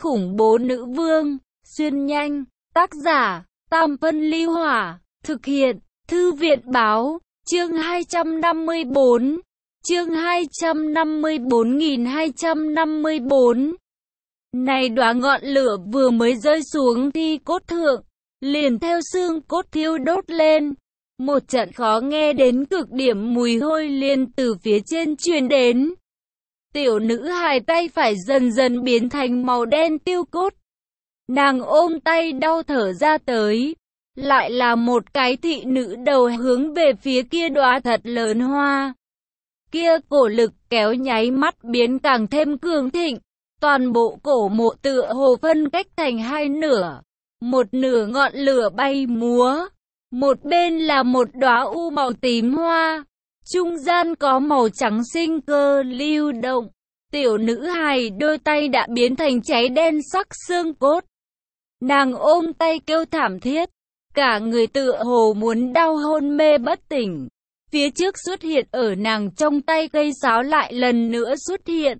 khủng bố nữ vương, xuyên nhanh, tác giả, Tam Phân Ly Hỏa, thực hiện, Thư viện Báo, chương 254, chương 254.254. Này đóa ngọn lửa vừa mới rơi xuống thi cốt thượng, liền theo xương cốt thiêu đốt lên. Một trận khó nghe đến cực điểm mùi hôi liền từ phía trên truyền đến. Tiểu nữ hài tay phải dần dần biến thành màu đen tiêu cốt. Nàng ôm tay đau thở ra tới. Lại là một cái thị nữ đầu hướng về phía kia đóa thật lớn hoa. Kia cổ lực kéo nháy mắt biến càng thêm cường thịnh. Toàn bộ cổ mộ tựa hồ phân cách thành hai nửa. Một nửa ngọn lửa bay múa. Một bên là một đóa u màu tím hoa. Trung gian có màu trắng sinh cơ lưu động. Tiểu nữ hài đôi tay đã biến thành cháy đen sắc xương cốt. Nàng ôm tay kêu thảm thiết. Cả người tựa hồ muốn đau hôn mê bất tỉnh. Phía trước xuất hiện ở nàng trong tay cây sáo lại lần nữa xuất hiện.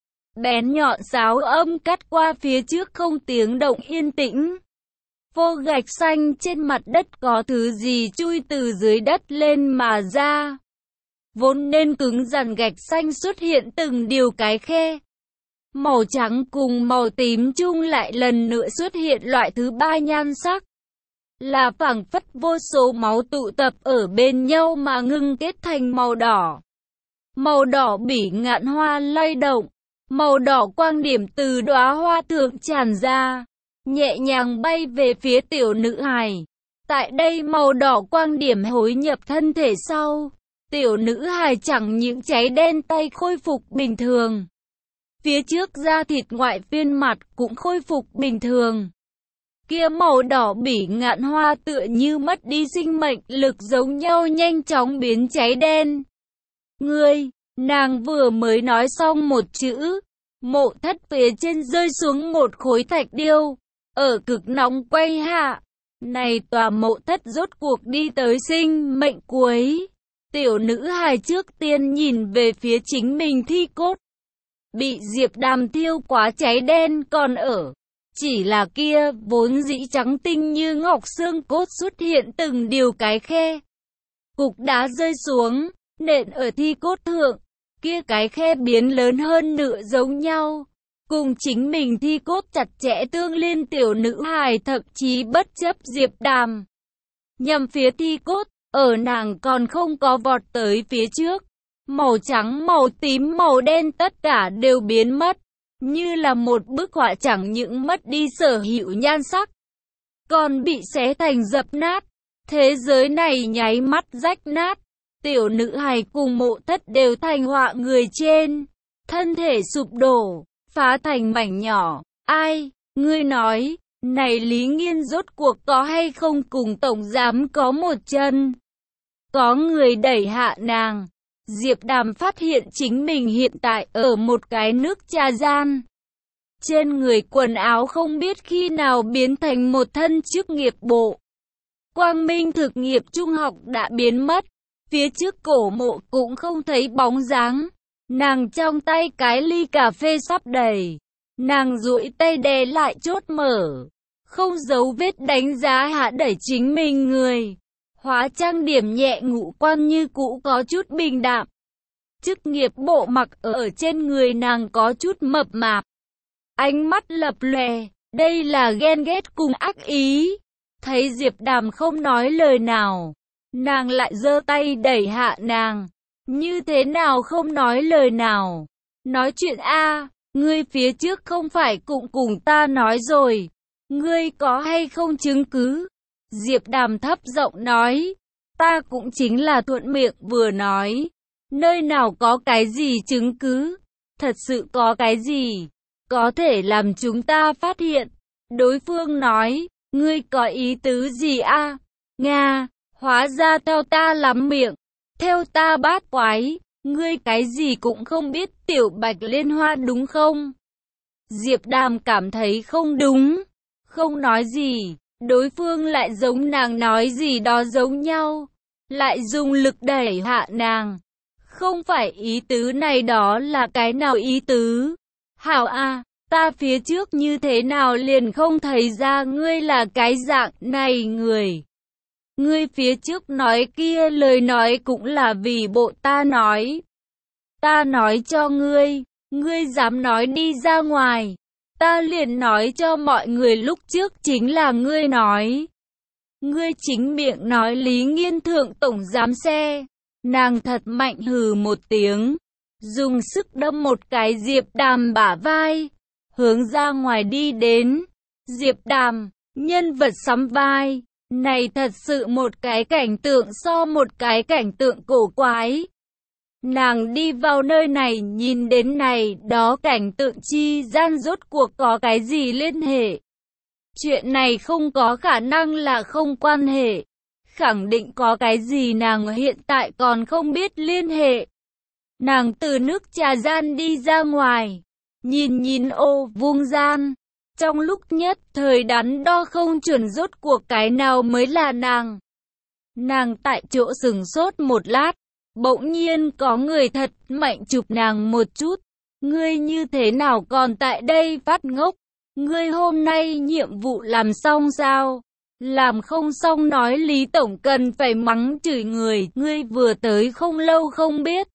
Bén nhọn sáo âm cắt qua phía trước không tiếng động yên tĩnh. Vô gạch xanh trên mặt đất có thứ gì chui từ dưới đất lên mà ra. Vốn nên cứng rắn gạch xanh xuất hiện từng điều cái khe. Màu trắng cùng màu tím chung lại lần nữa xuất hiện loại thứ ba nhan sắc. Là phảng phất vô số máu tụ tập ở bên nhau mà ngưng kết thành màu đỏ. Màu đỏ bỉ ngạn hoa lay động. Màu đỏ quang điểm từ đóa hoa thượng tràn ra. Nhẹ nhàng bay về phía tiểu nữ hài. Tại đây màu đỏ quang điểm hối nhập thân thể sau. Tiểu nữ hài chẳng những cháy đen tay khôi phục bình thường. Phía trước da thịt ngoại phiên mặt cũng khôi phục bình thường. Kia màu đỏ bỉ ngạn hoa tựa như mất đi sinh mệnh lực giống nhau nhanh chóng biến cháy đen. Ngươi, nàng vừa mới nói xong một chữ. Mộ thất phía trên rơi xuống một khối thạch điêu. Ở cực nóng quay hạ. Này tòa mộ thất rốt cuộc đi tới sinh mệnh cuối. Tiểu nữ hài trước tiên nhìn về phía chính mình thi cốt. Bị Diệp Đàm thiêu quá cháy đen còn ở. Chỉ là kia vốn dĩ trắng tinh như ngọc xương cốt xuất hiện từng điều cái khe. Cục đá rơi xuống, nện ở thi cốt thượng. Kia cái khe biến lớn hơn nửa giống nhau. Cùng chính mình thi cốt chặt chẽ tương liên tiểu nữ hài thậm chí bất chấp Diệp Đàm. Nhằm phía thi cốt, ở nàng còn không có vọt tới phía trước. Màu trắng, màu tím, màu đen tất cả đều biến mất. Như là một bức họa chẳng những mất đi sở hữu nhan sắc. Còn bị xé thành dập nát. Thế giới này nháy mắt rách nát. Tiểu nữ hài cùng mộ thất đều thành họa người trên. Thân thể sụp đổ, phá thành mảnh nhỏ. Ai, ngươi nói, này Lý Nghiên rốt cuộc có hay không cùng tổng giám có một chân? Có người đẩy hạ nàng. Diệp Đàm phát hiện chính mình hiện tại ở một cái nước trà gian. Trên người quần áo không biết khi nào biến thành một thân chức nghiệp bộ. Quang Minh thực nghiệp trung học đã biến mất. Phía trước cổ mộ cũng không thấy bóng dáng. Nàng trong tay cái ly cà phê sắp đầy. Nàng duỗi tay đè lại chốt mở. Không giấu vết đánh giá hạ đẩy chính mình người. Hóa trang điểm nhẹ ngũ quan như cũ có chút bình đạm. Chức nghiệp bộ mặc ở trên người nàng có chút mập mạp. Ánh mắt lập lòe, đây là ghen ghét cùng ác ý. Thấy Diệp Đàm không nói lời nào, nàng lại giơ tay đẩy hạ nàng. Như thế nào không nói lời nào? Nói chuyện a, ngươi phía trước không phải cùng ta nói rồi. Ngươi có hay không chứng cứ? Diệp Đàm thấp giọng nói. Ta cũng chính là thuận miệng vừa nói. Nơi nào có cái gì chứng cứ? Thật sự có cái gì có thể làm chúng ta phát hiện? Đối phương nói, ngươi có ý tứ gì a? Nga, hóa ra theo ta lắm miệng, theo ta bát quái, ngươi cái gì cũng không biết tiểu Bạch Liên Hoa đúng không? Diệp Đàm cảm thấy không đúng, không nói gì, đối phương lại giống nàng nói gì đó giống nhau, lại dùng lực đẩy hạ nàng. Không phải ý tứ này đó là cái nào ý tứ? Hảo a, ta phía trước như thế nào liền không thấy ra ngươi là cái dạng này người. Ngươi phía trước nói kia lời nói cũng là vì bộ ta nói. Ta nói cho ngươi, ngươi dám nói đi ra ngoài. Ta liền nói cho mọi người lúc trước chính là ngươi nói. Ngươi chính miệng nói Lý Nghiên thượng tổng giám xe. Nàng thật mạnh hừ một tiếng, dùng sức đâm một cái Diệp Đàm bả vai, hướng ra ngoài đi đến. Diệp Đàm, nhân vật sắm vai, này thật sự một cái cảnh tượng so một cái cảnh tượng cổ quái. Nàng đi vào nơi này nhìn đến này đó cảnh tượng chi gian rốt cuộc có cái gì liên hệ. Chuyện này không có khả năng là không quan hệ. Khẳng định có cái gì nàng hiện tại còn không biết liên hệ. Nàng từ nước trà gian đi ra ngoài, nhìn ô vuông gian. Trong lúc nhất thời đắn đo không chuẩn rốt cuộc cái nào mới là nàng. Nàng tại chỗ sừng sốt một lát, bỗng nhiên có người thật mạnh chụp nàng một chút. Ngươi như thế nào còn tại đây phát ngốc? Ngươi hôm nay nhiệm vụ làm xong sao? Làm không xong nói Lý Tổng cần phải mắng chửi người, ngươi vừa tới không lâu không biết.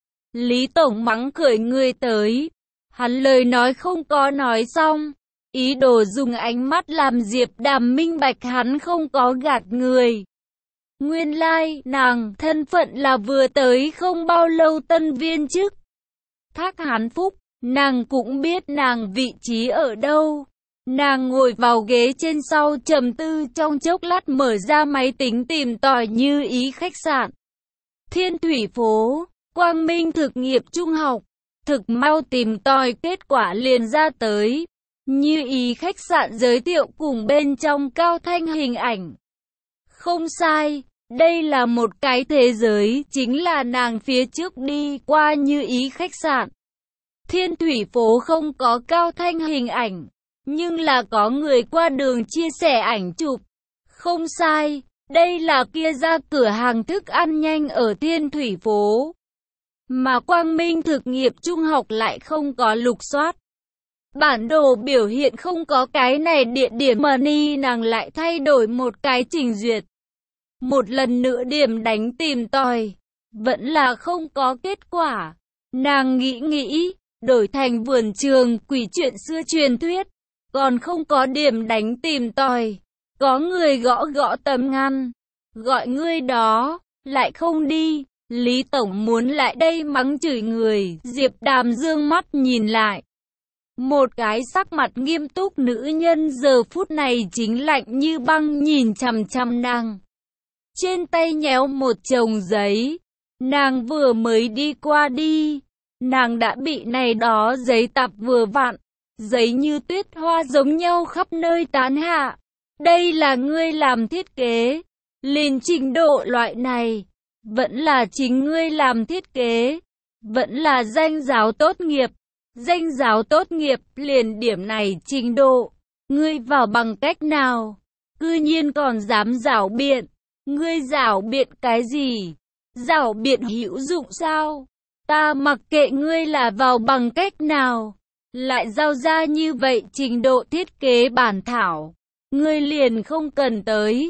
Lý Tổng mắng cười ngươi tới. Hắn lời nói không có nói xong. Ý đồ dùng ánh mắt làm Diệp Đàm minh bạch hắn không có gạt người. Nguyên lai, nàng thân phận là vừa tới không bao lâu tân viên chức. Thác hắn phúc, nàng cũng biết nàng vị trí ở đâu. Nàng ngồi vào ghế trên sau trầm tư trong chốc lát mở ra máy tính tìm tòi Như Ý khách sạn. Thiên Thủy phố, Quang Minh thực nghiệp trung học. Thực mau tìm tòi kết quả liền ra tới. Như Ý khách sạn giới thiệu cùng bên trong cao thanh hình ảnh. Không sai, đây là một cái thế giới, chính là nàng phía trước đi qua Như Ý khách sạn. Thiên Thủy phố không có cao thanh hình ảnh, nhưng là có người qua đường chia sẻ ảnh chụp. Không sai, đây là kia ra cửa hàng thức ăn nhanh ở Thiên Thủy phố. Mà Quang Minh thực nghiệp trung học lại không có lục soát. Bản đồ biểu hiện không có cái này địa điểm mà nàng lại thay đổi một cái trình duyệt. Một lần nữa điểm đánh tìm tòi, vẫn là không có kết quả. Nàng nghĩ, đổi thành vườn trường quỷ chuyện xưa truyền thuyết, còn không có điểm đánh tìm tòi. Có người gõ tấm ngăn, gọi ngươi đó, lại không đi. Lý Tổng muốn lại đây mắng chửi người, Diệp Đàm dương mắt nhìn lại. Một cái sắc mặt nghiêm túc nữ nhân giờ phút này chính lạnh như băng nhìn chằm chằm nàng. Trên tay nhéo một chồng giấy, nàng vừa mới đi qua đi, nàng đã bị này đó giấy tạp vừa vặn, giấy như tuyết hoa giống nhau khắp nơi tán hạ. Đây là ngươi làm thiết kế, liền trình độ loại này, vẫn là chính ngươi làm thiết kế, vẫn là danh giáo tốt nghiệp. Danh giáo tốt nghiệp liền điểm này trình độ, ngươi vào bằng cách nào? Cư nhiên còn dám giảo biện, ngươi giảo biện cái gì? Giảo biện hữu dụng sao? Ta mặc kệ ngươi là vào bằng cách nào, lại giao ra như vậy trình độ thiết kế bản thảo, ngươi liền không cần tới.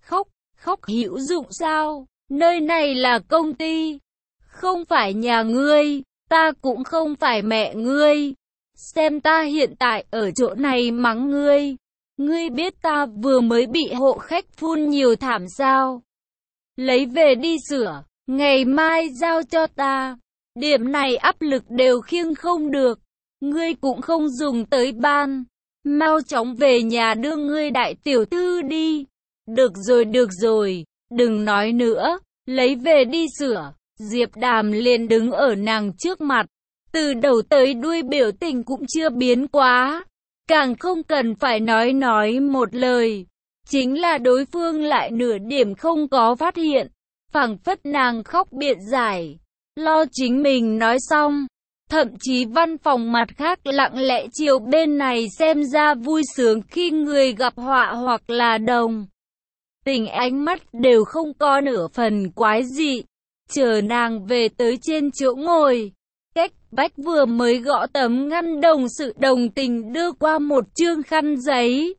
Khóc hữu dụng sao? Nơi này là công ty, không phải nhà ngươi. Ta cũng không phải mẹ ngươi. Xem ta hiện tại ở chỗ này mắng ngươi. Ngươi biết ta vừa mới bị hộ khách phun nhiều thảm sao? Lấy về đi sửa, ngày mai giao cho ta. Điểm này áp lực đều khiêng không được. Ngươi cũng không dùng tới ban. Mau chóng về nhà đưa ngươi đại tiểu thư đi. Được rồi, đừng nói nữa. Lấy về đi sửa. Diệp Đàm liền đứng ở nàng trước mặt, từ đầu tới đuôi biểu tình cũng chưa biến quá, càng không cần phải nói một lời, chính là đối phương lại nửa điểm không có phát hiện, phảng phất nàng khóc biện giải, lo chính mình nói xong, thậm chí văn phòng mặt khác lặng lẽ chiều bên này xem ra vui sướng khi người gặp họa hoặc là đồng tình, ánh mắt đều không có nửa phần quái dị. Chờ nàng về tới trên chỗ ngồi, Cách vách vừa mới gõ tấm ngăn đồng sự đồng tình đưa qua một chương khăn giấy.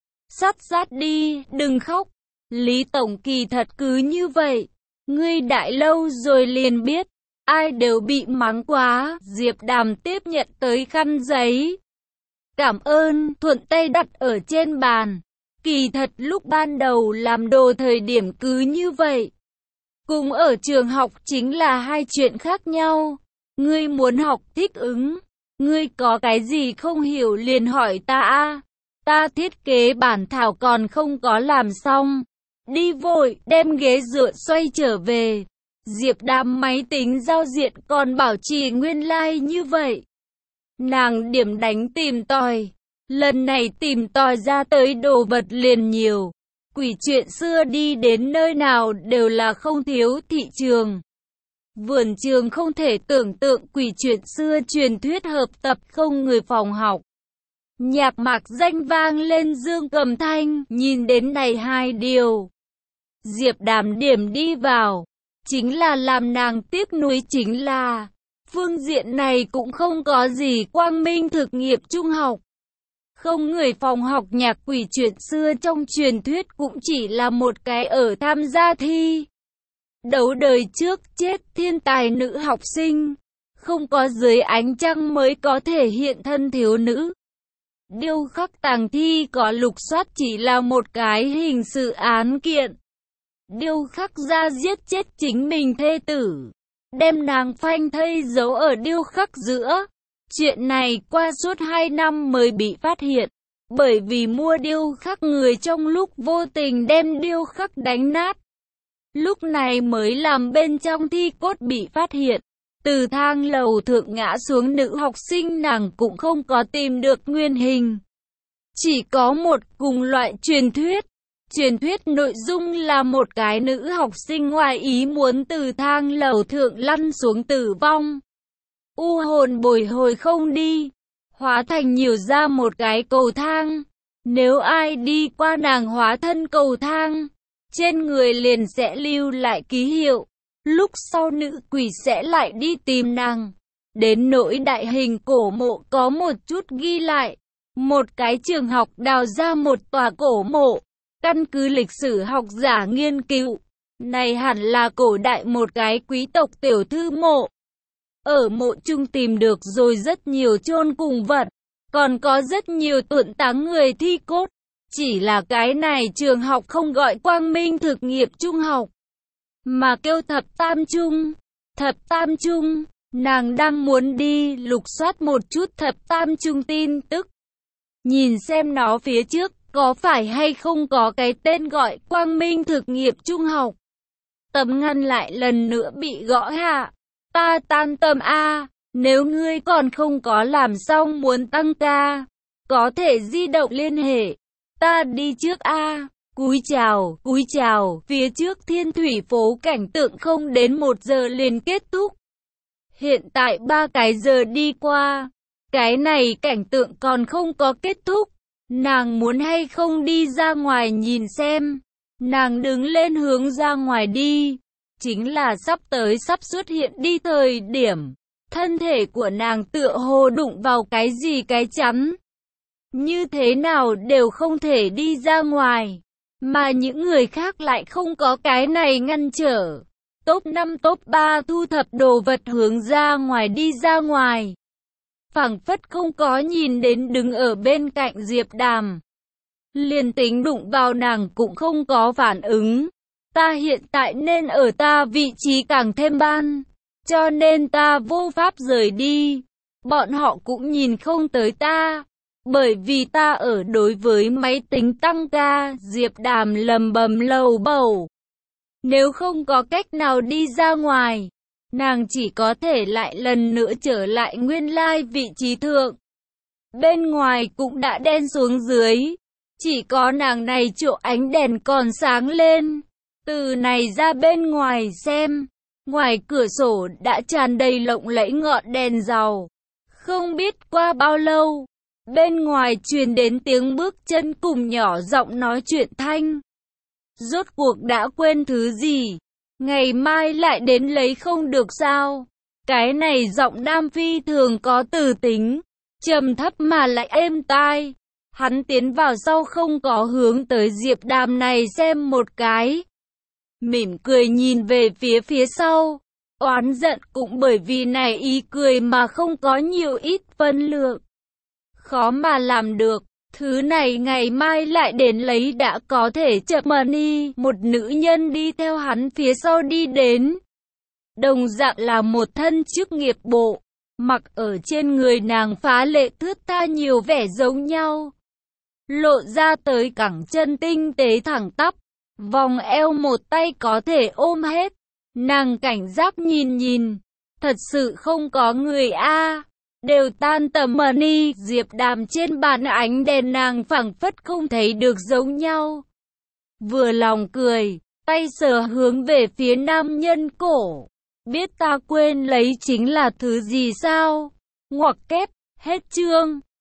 Sát đi, đừng khóc. Lý Tổng kỳ thật cứ như vậy. Ngươi đại lâu rồi liền biết. Ai đều bị mắng quá. Diệp Đàm tiếp nhận tới khăn giấy. Cảm ơn, thuận tay đặt ở trên bàn. Kỳ thật lúc ban đầu làm đồ thời điểm cứ như vậy. Cùng ở trường học chính là hai chuyện khác nhau. Ngươi muốn học thích ứng. Ngươi có cái gì không hiểu liền hỏi ta a. Ta thiết kế bản thảo còn không có làm xong. Đi vội, đem ghế dựa xoay trở về. Diệp Đàm máy tính giao diện còn bảo trì nguyên lai như vậy. Nàng điểm đánh tìm tòi. Lần này tìm tòi ra tới đồ vật liền nhiều. Quỷ chuyện xưa đi đến nơi nào đều là không thiếu thị trường. Vườn trường không thể tưởng tượng quỷ chuyện xưa truyền thuyết hợp tập không người phòng học. Nhạc mạc danh vang lên Dương Cầm Thanh, nhìn đến này hai điều. Diệp Đàm điểm đi vào, chính là làm nàng tiếc nuối chính là, phương diện này cũng không có gì quang minh thực nghiệp trung học. Không người phòng học nhạc quỷ chuyện xưa trong truyền thuyết cũng chỉ là một cái ở tham gia thi. Đấu đời trước chết thiên tài nữ học sinh, không có dưới ánh trăng mới có thể hiện thân thiếu nữ. Điêu khắc tàng thi có lục soát chỉ là một cái hình sự án kiện. Điêu khắc ra giết chết chính mình thê tử, đem nàng phanh thây giấu ở điêu khắc giữa. Chuyện này qua suốt 2 năm mới bị phát hiện, bởi vì mua điêu khắc người trong lúc vô tình đem điêu khắc đánh nát. Lúc này mới làm bên trong thi cốt bị phát hiện. Từ thang lầu thượng ngã xuống nữ học sinh nàng cũng không có tìm được nguyên hình. Chỉ có một cùng loại truyền thuyết. Truyền thuyết nội dung là một cái nữ học sinh ngoài ý muốn từ thang lầu thượng lăn xuống tử vong. U hồn bồi hồi không đi, hóa thành nhiều ra một cái cầu thang. Nếu ai đi qua nàng hóa thân cầu thang, trên người liền sẽ lưu lại ký hiệu. Lúc sau nữ quỷ sẽ lại đi tìm nàng. Đến nỗi đại hình cổ mộ có một chút ghi lại. Một cái trường học đào ra một tòa cổ mộ. Căn cứ lịch sử học giả nghiên cứu, này hẳn là cổ đại một cái quý tộc tiểu thư mộ. Ở mộ chung tìm được rồi rất nhiều chôn cùng vật, còn có rất nhiều tuẫn táng người thi cốt. Chỉ là cái này trường học không gọi quang minh thực nghiệp trung học, mà kêu thập tam trung. Thập tam trung, nàng đang muốn đi lục soát một chút thập tam trung tin tức. Nhìn xem nó phía trước, có phải hay không có cái tên gọi quang minh thực nghiệp trung học. Tấm ngăn lại lần nữa bị gõ hạ. Ta tan tầm A, nếu ngươi còn không có làm xong muốn tăng ca, có thể di động liên hệ. Ta đi trước A. Cúi chào, phía trước Thiên Thủy phố cảnh tượng không đến 1 giờ liền kết thúc. Hiện tại 3 cái giờ đi qua, cái này cảnh tượng còn không có kết thúc. Nàng muốn hay không đi ra ngoài nhìn xem. Nàng đứng lên hướng ra ngoài đi. Chính là sắp xuất hiện đi thời điểm. Thân thể của nàng tựa hồ đụng vào cái gì cái chắn. Như thế nào đều không thể đi ra ngoài. Mà những người khác lại không có cái này ngăn trở. Top 5 top 3 thu thập đồ vật hướng ra ngoài đi ra ngoài. Phảng phất không có nhìn đến đứng ở bên cạnh Diệp Đàm. Liền tính đụng vào nàng cũng không có phản ứng. Ta hiện tại nên ở ta vị trí càng thêm ban, cho nên ta vô pháp rời đi. Bọn họ cũng nhìn không tới ta, bởi vì ta ở đối với máy tính tăng ca. Diệp Đàm lầm bầm lầu bầu. Nếu không có cách nào đi ra ngoài, nàng chỉ có thể lại lần nữa trở lại nguyên lai vị trí thượng. Bên ngoài cũng đã đen xuống dưới, chỉ có nàng này chỗ ánh đèn còn sáng lên. Từ này ra bên ngoài xem, ngoài cửa sổ đã tràn đầy lộng lẫy ngọn đèn dầu. Không biết qua bao lâu, bên ngoài truyền đến tiếng bước chân cùng nhỏ giọng nói chuyện thanh. Rốt cuộc đã quên thứ gì? Ngày mai lại đến lấy không được sao? Cái này giọng nam phi thường có từ tính, trầm thấp mà lại êm tai. Hắn tiến vào sau không có hướng tới Diệp Đàm này xem một cái. Mỉm cười nhìn về phía sau. Oán giận cũng bởi vì này ý cười mà không có nhiều ít phân lượng. Khó mà làm được. Thứ này ngày mai lại đến lấy đã có thể chậm money. Một nữ nhân đi theo hắn phía sau đi đến. Đồng dạng là một thân chức nghiệp bộ. Mặc ở trên người nàng phá lệ thướt tha nhiều vẻ giống nhau. Lộ ra tới cẳng chân tinh tế thẳng tắp. Vòng eo một tay có thể ôm hết. Nàng cảnh giác nhìn. Thật sự không có người a. Đều tan tầm money. Diệp Đàm trên bàn ánh đèn nàng phảng phất không thấy được giống nhau. Vừa lòng cười, tay sờ hướng về phía nam nhân cổ. Biết ta quên lấy chính là thứ gì sao? Ngoặc kép, hết chương.